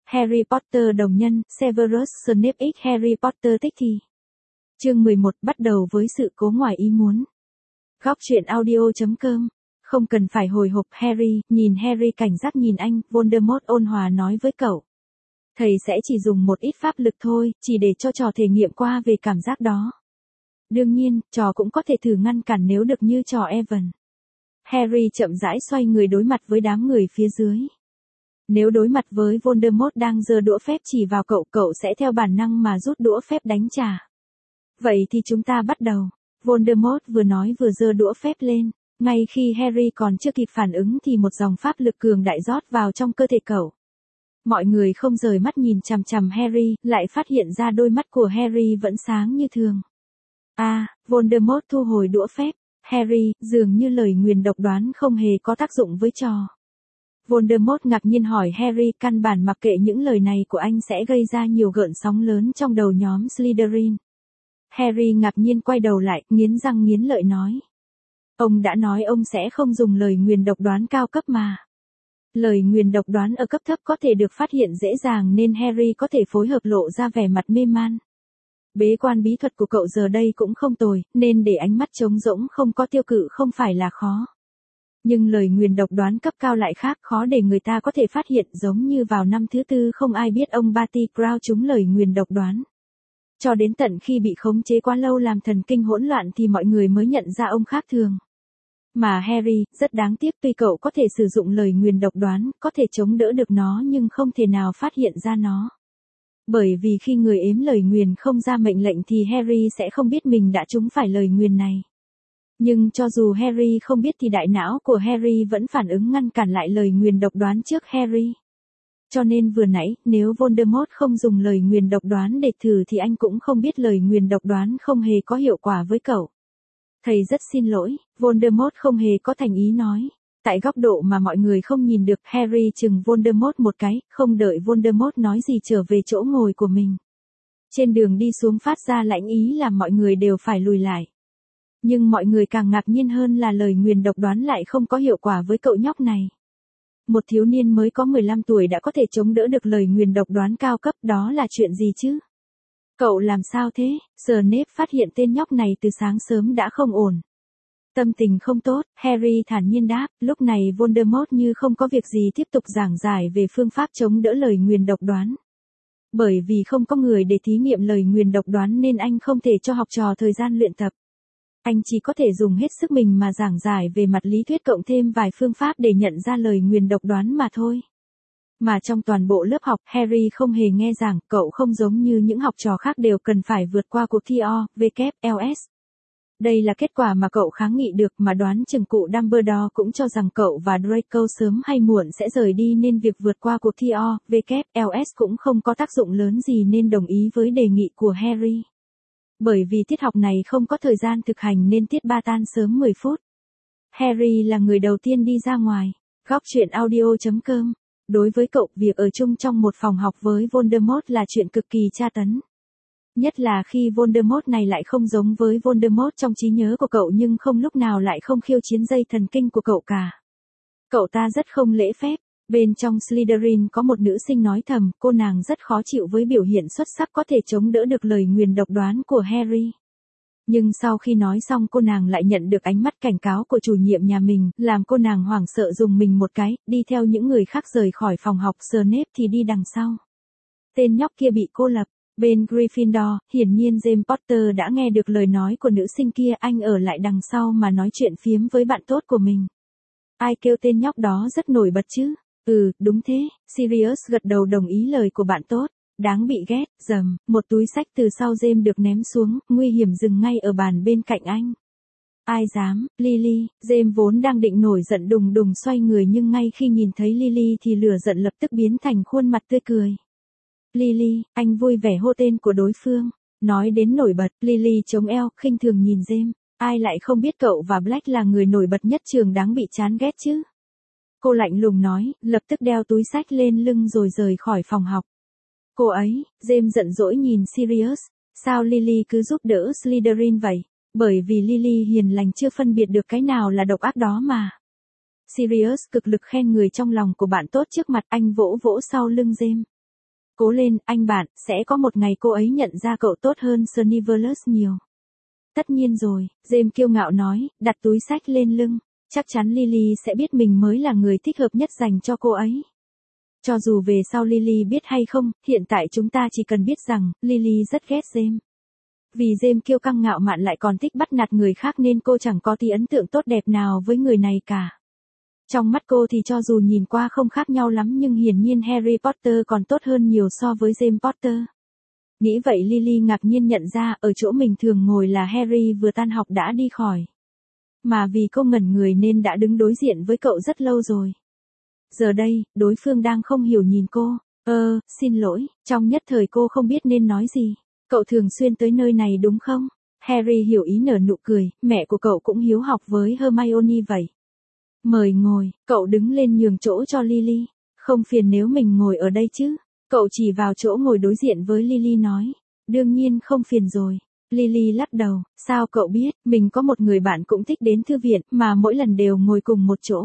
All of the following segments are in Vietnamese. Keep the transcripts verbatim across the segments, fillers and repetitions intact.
Harry Potter đồng nhân, Severus Snape x Harry Potter tích thì. Chương mười một bắt đầu với sự cố ngoài ý muốn. Góc truyện audio chấm com. Không cần phải hồi hộp Harry, nhìn Harry cảnh giác nhìn anh, Voldemort ôn hòa nói với cậu. Thầy sẽ chỉ dùng một ít pháp lực thôi, chỉ để cho trò thể nghiệm qua về cảm giác đó. Đương nhiên, trò cũng có thể thử ngăn cản nếu được như trò Evan. Harry chậm rãi xoay người đối mặt với đám người phía dưới. Nếu đối mặt với Voldemort đang giơ đũa phép chỉ vào cậu, cậu sẽ theo bản năng mà rút đũa phép đánh trả. Vậy thì chúng ta bắt đầu. Voldemort vừa nói vừa giơ đũa phép lên. Ngay khi Harry còn chưa kịp phản ứng thì một dòng pháp lực cường đại rót vào trong cơ thể cậu. Mọi người không rời mắt nhìn chằm chằm Harry, lại phát hiện ra đôi mắt của Harry vẫn sáng như thường. À, Voldemort thu hồi đũa phép. Harry, dường như lời nguyền độc đoán không hề có tác dụng với trò. Voldemort ngạc nhiên hỏi Harry, căn bản mặc kệ những lời này của anh sẽ gây ra nhiều gợn sóng lớn trong đầu nhóm Slytherin. Harry ngạc nhiên quay đầu lại, nghiến răng nghiến lợi nói. Ông đã nói ông sẽ không dùng lời nguyền độc đoán cao cấp mà. Lời nguyền độc đoán ở cấp thấp có thể được phát hiện dễ dàng nên Harry có thể phối hợp lộ ra vẻ mặt mê man. Bế quan bí thuật của cậu giờ đây cũng không tồi, nên để ánh mắt trống rỗng không có tiêu cự không phải là khó. Nhưng lời nguyền độc đoán cấp cao lại khác, khó để người ta có thể phát hiện, giống như vào năm thứ tư không ai biết ông Barty Crouch trúng lời nguyền độc đoán. Cho đến tận khi bị khống chế quá lâu làm thần kinh hỗn loạn thì mọi người mới nhận ra ông khác thường. Mà Harry, rất đáng tiếc tuy cậu có thể sử dụng lời nguyền độc đoán, có thể chống đỡ được nó nhưng không thể nào phát hiện ra nó. Bởi vì khi người ếm lời nguyền không ra mệnh lệnh thì Harry sẽ không biết mình đã trúng phải lời nguyền này. Nhưng cho dù Harry không biết thì đại não của Harry vẫn phản ứng ngăn cản lại lời nguyền độc đoán trước Harry. Cho nên vừa nãy, nếu Voldemort không dùng lời nguyền độc đoán để thử thì anh cũng không biết lời nguyền độc đoán không hề có hiệu quả với cậu. Thầy rất xin lỗi, Voldemort không hề có thành ý nói. Tại góc độ mà mọi người không nhìn được, Harry chừng Voldemort một cái, không đợi Voldemort nói gì trở về chỗ ngồi của mình. Trên đường đi xuống phát ra lãnh ý làm mọi người đều phải lùi lại. Nhưng mọi người càng ngạc nhiên hơn là lời nguyền độc đoán lại không có hiệu quả với cậu nhóc này. Một thiếu niên mới có mười lăm tuổi đã có thể chống đỡ được lời nguyền độc đoán cao cấp, đó là chuyện gì chứ? Cậu làm sao thế? Snape phát hiện tên nhóc này từ sáng sớm đã không ổn. Tâm tình không tốt, Harry thản nhiên đáp, lúc này Voldemort như không có việc gì tiếp tục giảng giải về phương pháp chống đỡ lời nguyền độc đoán. Bởi vì không có người để thí nghiệm lời nguyền độc đoán nên anh không thể cho học trò thời gian luyện tập. Anh chỉ có thể dùng hết sức mình mà giảng giải về mặt lý thuyết cộng thêm vài phương pháp để nhận ra lời nguyền độc đoán mà thôi. Mà trong toàn bộ lớp học, Harry không hề nghe giảng, cậu không giống như những học trò khác đều cần phải vượt qua cuộc thi O, W, L S. Đây là kết quả mà cậu kháng nghị được mà đoán chừng cụ Dumbledore cũng cho rằng cậu và Draco sớm hay muộn sẽ rời đi nên việc vượt qua cuộc thi O, W, L S cũng không có tác dụng lớn gì nên đồng ý với đề nghị của Harry. Bởi vì tiết học này không có thời gian thực hành nên tiết ba tan sớm mười phút. Harry là người đầu tiên đi ra ngoài. Góc truyện audio chấm com. Đối với cậu, việc ở chung trong một phòng học với Voldemort là chuyện cực kỳ tra tấn. Nhất là khi Voldemort này lại không giống với Voldemort trong trí nhớ của cậu nhưng không lúc nào lại không khiêu chiến dây thần kinh của cậu cả. Cậu ta rất không lễ phép. Bên trong Slytherin có một nữ sinh nói thầm, cô nàng rất khó chịu với biểu hiện xuất sắc có thể chống đỡ được lời nguyền độc đoán của Harry. Nhưng sau khi nói xong cô nàng lại nhận được ánh mắt cảnh cáo của chủ nhiệm nhà mình, làm cô nàng hoảng sợ dùng mình một cái, đi theo những người khác rời khỏi phòng học. Snape thì đi đằng sau. Tên nhóc kia bị cô lập. Bên Gryffindor, hiển nhiên James Potter đã nghe được lời nói của nữ sinh kia, anh ở lại đằng sau mà nói chuyện phiếm với bạn tốt của mình. Ai kêu tên nhóc đó rất nổi bật chứ? Ừ, đúng thế, Sirius gật đầu đồng ý lời của bạn tốt. Đáng bị ghét, rầm, một túi sách từ sau James được ném xuống, nguy hiểm dừng ngay ở bàn bên cạnh anh. Ai dám, Lily, James vốn đang định nổi giận đùng đùng xoay người nhưng ngay khi nhìn thấy Lily thì lửa giận lập tức biến thành khuôn mặt tươi cười. Lily, anh vui vẻ hô tên của đối phương. Nói đến nổi bật, Lily chống eo, khinh thường nhìn James. Ai lại không biết cậu và Black là người nổi bật nhất trường đáng bị chán ghét chứ? Cô lạnh lùng nói, lập tức đeo túi sách lên lưng rồi rời khỏi phòng học. Cô ấy, James giận dỗi nhìn Sirius. Sao Lily cứ giúp đỡ Slytherin vậy? Bởi vì Lily hiền lành chưa phân biệt được cái nào là độc ác đó mà. Sirius cực lực khen người trong lòng của bạn tốt trước mặt anh vỗ vỗ sau lưng James. Cố lên, anh bạn, sẽ có một ngày cô ấy nhận ra cậu tốt hơn Snivelus nhiều. Tất nhiên rồi, James kiêu ngạo nói, đặt túi sách lên lưng. Chắc chắn Lily sẽ biết mình mới là người thích hợp nhất dành cho cô ấy. Cho dù về sau Lily biết hay không, hiện tại chúng ta chỉ cần biết rằng, Lily rất ghét James. Vì James kiêu căng ngạo mạn lại còn thích bắt nạt người khác nên cô chẳng có tí ấn tượng tốt đẹp nào với người này cả. Trong mắt cô thì cho dù nhìn qua không khác nhau lắm nhưng hiển nhiên Harry Potter còn tốt hơn nhiều so với James Potter. Nghĩ vậy Lily ngạc nhiên nhận ra ở chỗ mình thường ngồi là Harry vừa tan học đã đi khỏi. Mà vì cô ngẩn người nên đã đứng đối diện với cậu rất lâu rồi. Giờ đây, đối phương đang không hiểu nhìn cô. Ơ, xin lỗi, trong nhất thời cô không biết nên nói gì. Cậu thường xuyên tới nơi này đúng không? Harry hiểu ý nở nụ cười, mẹ của cậu cũng hiếu học với Hermione vậy. Mời ngồi, cậu đứng lên nhường chỗ cho Lily. Không phiền nếu mình ngồi ở đây chứ? Cậu chỉ vào chỗ ngồi đối diện với Lily nói. Đương nhiên không phiền rồi. Lily lắc đầu, sao cậu biết, mình có một người bạn cũng thích đến thư viện, mà mỗi lần đều ngồi cùng một chỗ.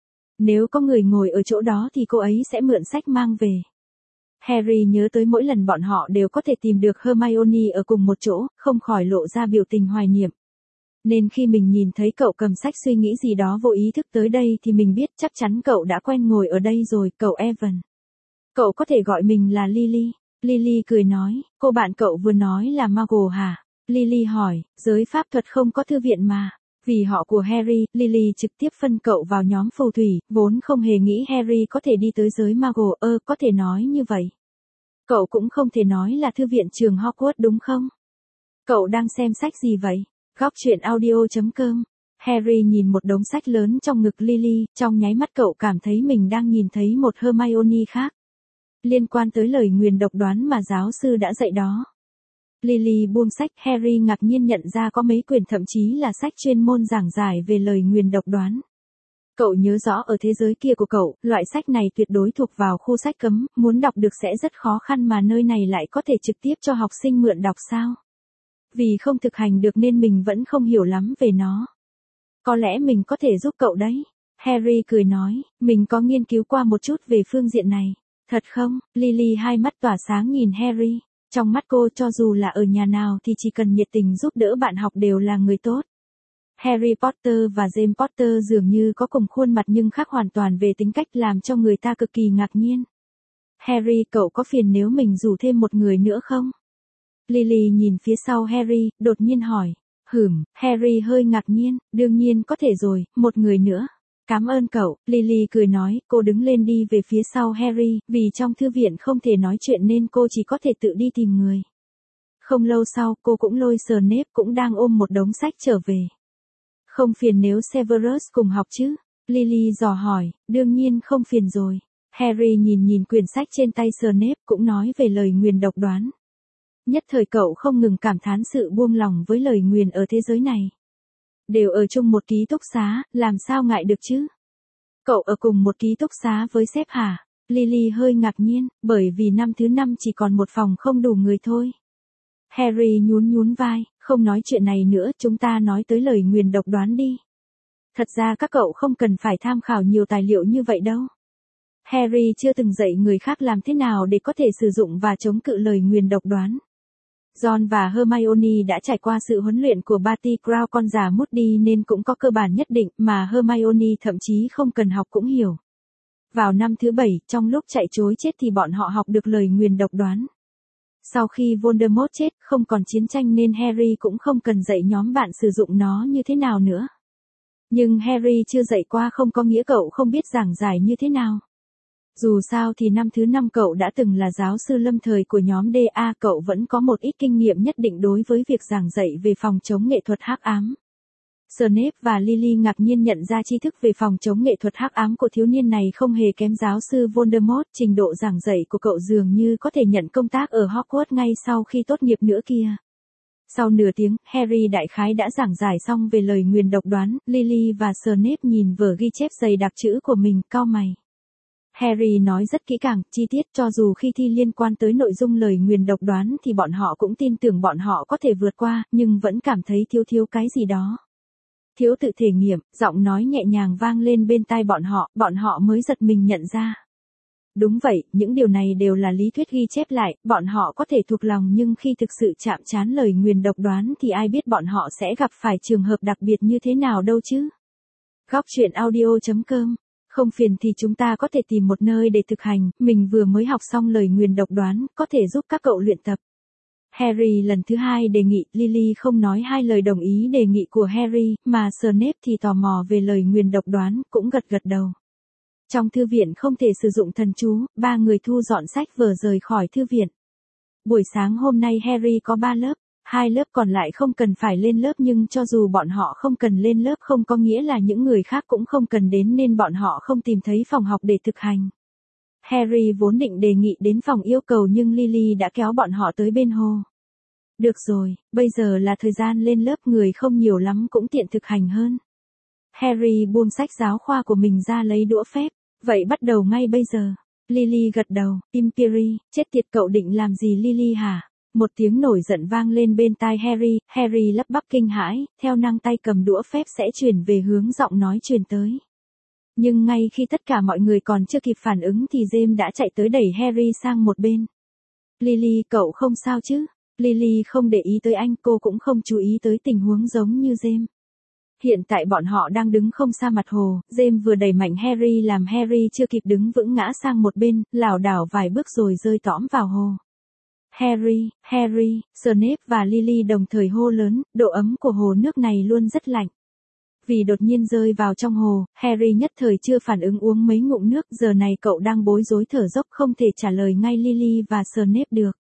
Nếu có người ngồi ở chỗ đó thì cô ấy sẽ mượn sách mang về. Harry nhớ tới mỗi lần bọn họ đều có thể tìm được Hermione ở cùng một chỗ, không khỏi lộ ra biểu tình hoài niệm. Nên khi mình nhìn thấy cậu cầm sách suy nghĩ gì đó vô ý thức tới đây thì mình biết chắc chắn cậu đã quen ngồi ở đây rồi, cậu Evan. Cậu có thể gọi mình là Lily. Lily cười nói, cô bạn cậu vừa nói là Muggle hả? Lily hỏi, giới pháp thuật không có thư viện mà. Vì họ của Harry, Lily trực tiếp phân cậu vào nhóm phù thủy, vốn không hề nghĩ Harry có thể đi tới giới Muggle, ơ, có thể nói như vậy. Cậu cũng không thể nói là thư viện trường Hogwarts đúng không? Cậu đang xem sách gì vậy? Góc truyện audio chấm com. Harry nhìn một đống sách lớn trong ngực Lily, trong nháy mắt cậu cảm thấy mình đang nhìn thấy một Hermione khác. Liên quan tới lời nguyền độc đoán mà giáo sư đã dạy đó. Lily buông sách, Harry ngạc nhiên nhận ra có mấy quyển thậm chí là sách chuyên môn giảng giải về lời nguyền độc đoán. Cậu nhớ rõ ở thế giới kia của cậu, loại sách này tuyệt đối thuộc vào khu sách cấm, muốn đọc được sẽ rất khó khăn mà nơi này lại có thể trực tiếp cho học sinh mượn đọc sao? Vì không thực hành được nên mình vẫn không hiểu lắm về nó. Có lẽ mình có thể giúp cậu đấy. Harry cười nói, mình có nghiên cứu qua một chút về phương diện này. Thật không? Lily hai mắt tỏa sáng nhìn Harry. Trong mắt cô cho dù là ở nhà nào thì chỉ cần nhiệt tình giúp đỡ bạn học đều là người tốt. Harry Potter và James Potter dường như có cùng khuôn mặt nhưng khác hoàn toàn về tính cách làm cho người ta cực kỳ ngạc nhiên. Harry, cậu có phiền nếu mình rủ thêm một người nữa không? Lily nhìn phía sau Harry, đột nhiên hỏi. Hửm, Harry hơi ngạc nhiên, đương nhiên có thể rồi, một người nữa. Cảm ơn cậu, Lily cười nói, cô đứng lên đi về phía sau Harry, vì trong thư viện không thể nói chuyện nên cô chỉ có thể tự đi tìm người. Không lâu sau, cô cũng lôi Snape cũng đang ôm một đống sách trở về. Không phiền nếu Severus cùng học chứ? Lily dò hỏi, đương nhiên không phiền rồi. Harry nhìn nhìn quyển sách trên tay Snape cũng nói về lời nguyền độc đoán. Nhất thời cậu không ngừng cảm thán sự buông lòng với lời nguyền ở thế giới này. Đều ở chung một ký túc xá, làm sao ngại được chứ? Cậu ở cùng một ký túc xá với sếp hả? Lily hơi ngạc nhiên, bởi vì năm thứ năm chỉ còn một phòng không đủ người thôi. Harry nhún nhún vai, không nói chuyện này nữa, chúng ta nói tới lời nguyền độc đoán đi. Thật ra các cậu không cần phải tham khảo nhiều tài liệu như vậy đâu. Harry chưa từng dạy người khác làm thế nào để có thể sử dụng và chống cự lời nguyền độc đoán. Ron và Hermione đã trải qua sự huấn luyện của Barty Crouch con già Moody nên cũng có cơ bản nhất định mà Hermione thậm chí không cần học cũng hiểu. Vào năm thứ bảy, trong lúc chạy trối chết thì bọn họ học được lời nguyền độc đoán. Sau khi Voldemort chết, không còn chiến tranh nên Harry cũng không cần dạy nhóm bạn sử dụng nó như thế nào nữa. Nhưng Harry chưa dạy qua không có nghĩa cậu không biết giảng giải như thế nào. Dù sao thì năm thứ năm cậu đã từng là giáo sư lâm thời của nhóm đê a, cậu vẫn có một ít kinh nghiệm nhất định đối với việc giảng dạy về phòng chống nghệ thuật hắc ám. Snape và Lily ngạc nhiên nhận ra tri thức về phòng chống nghệ thuật hắc ám của thiếu niên này không hề kém giáo sư Voldemort, trình độ giảng dạy của cậu dường như có thể nhận công tác ở Hogwarts ngay sau khi tốt nghiệp nữa kia. Sau nửa tiếng, Harry đại khái đã giảng giải xong về lời nguyền độc đoán, Lily và Snape nhìn vở ghi chép dày đặc chữ của mình, cau mày. Harry nói rất kỹ càng, chi tiết cho dù khi thi liên quan tới nội dung lời nguyền độc đoán thì bọn họ cũng tin tưởng bọn họ có thể vượt qua, nhưng vẫn cảm thấy thiếu thiếu cái gì đó. Thiếu tự thể nghiệm, giọng nói nhẹ nhàng vang lên bên tai bọn họ, bọn họ mới giật mình nhận ra. Đúng vậy, những điều này đều là lý thuyết ghi chép lại, bọn họ có thể thuộc lòng nhưng khi thực sự chạm trán lời nguyền độc đoán thì ai biết bọn họ sẽ gặp phải trường hợp đặc biệt như thế nào đâu chứ. Góc truyện audio chấm com. Không phiền thì chúng ta có thể tìm một nơi để thực hành, mình vừa mới học xong lời nguyền độc đoán, có thể giúp các cậu luyện tập. Harry lần thứ hai đề nghị, Lily không nói hai lời đồng ý đề nghị của Harry, mà Snape thì tò mò về lời nguyền độc đoán, cũng gật gật đầu. Trong thư viện không thể sử dụng thần chú, ba người thu dọn sách vở rời khỏi thư viện. Buổi sáng hôm nay Harry có ba lớp, hai lớp còn lại không cần phải lên lớp nhưng cho dù bọn họ không cần lên lớp không có nghĩa là những người khác cũng không cần đến nên bọn họ không tìm thấy phòng học để thực hành. Harry vốn định đề nghị đến phòng yêu cầu nhưng Lily đã kéo bọn họ tới bên hồ. Được rồi, bây giờ là thời gian lên lớp, người không nhiều lắm cũng tiện thực hành hơn. Harry buông sách giáo khoa của mình ra lấy đũa phép. Vậy bắt đầu ngay bây giờ. Lily gật đầu, Imperi, chết tiệt, cậu định làm gì Lily hả? Một tiếng nổi giận vang lên bên tai Harry, Harry lắp bắp kinh hãi, theo năng tay cầm đũa phép sẽ chuyển về hướng giọng nói truyền tới. Nhưng ngay khi tất cả mọi người còn chưa kịp phản ứng thì James đã chạy tới đẩy Harry sang một bên. Lily, cậu không sao chứ? Lily không để ý tới anh, cô cũng không chú ý tới tình huống giống như James. Hiện tại bọn họ đang đứng không xa mặt hồ, James vừa đẩy mạnh Harry làm Harry chưa kịp đứng vững ngã sang một bên, lảo đảo vài bước rồi rơi tõm vào hồ. Harry, Harry, Snape và Lily đồng thời hô lớn, độ ấm của hồ nước này luôn rất lạnh. Vì đột nhiên rơi vào trong hồ, Harry nhất thời chưa phản ứng uống mấy ngụm nước, giờ này cậu đang bối rối thở dốc không thể trả lời ngay Lily và Snape được.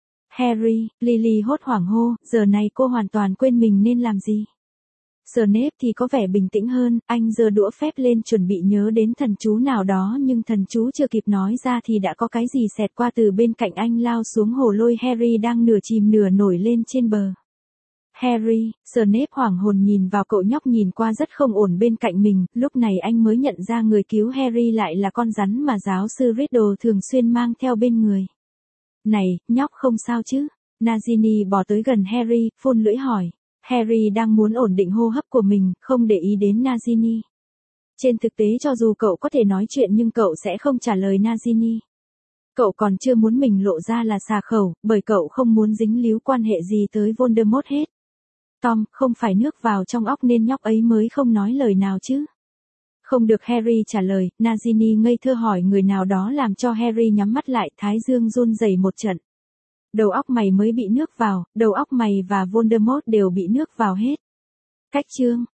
Harry, Lily hốt hoảng hô, giờ này cô hoàn toàn quên mình nên làm gì. Snape thì có vẻ bình tĩnh hơn, anh giơ đũa phép lên chuẩn bị nhớ đến thần chú nào đó nhưng thần chú chưa kịp nói ra thì đã có cái gì xẹt qua từ bên cạnh anh lao xuống hồ lôi Harry đang nửa chìm nửa nổi lên trên bờ. Harry, Snape hoảng hồn nhìn vào cậu nhóc nhìn qua rất không ổn bên cạnh mình, lúc này anh mới nhận ra người cứu Harry lại là con rắn mà giáo sư Riddle thường xuyên mang theo bên người. Này, nhóc không sao chứ? Nagini bò tới gần Harry, phun lưỡi hỏi. Harry đang muốn ổn định hô hấp của mình, không để ý đến Nagini. Trên thực tế cho dù cậu có thể nói chuyện nhưng cậu sẽ không trả lời Nagini. Cậu còn chưa muốn mình lộ ra là xà khẩu, bởi cậu không muốn dính líu quan hệ gì tới Voldemort hết. Tom, không phải nước vào trong óc nên nhóc ấy mới không nói lời nào chứ? Không được Harry trả lời, Nagini ngây thơ hỏi người nào đó làm cho Harry nhắm mắt lại, thái dương run rẩy một trận. Đầu óc mày mới bị nước vào, đầu óc mày và Voldemort đều bị nước vào hết. Cách chương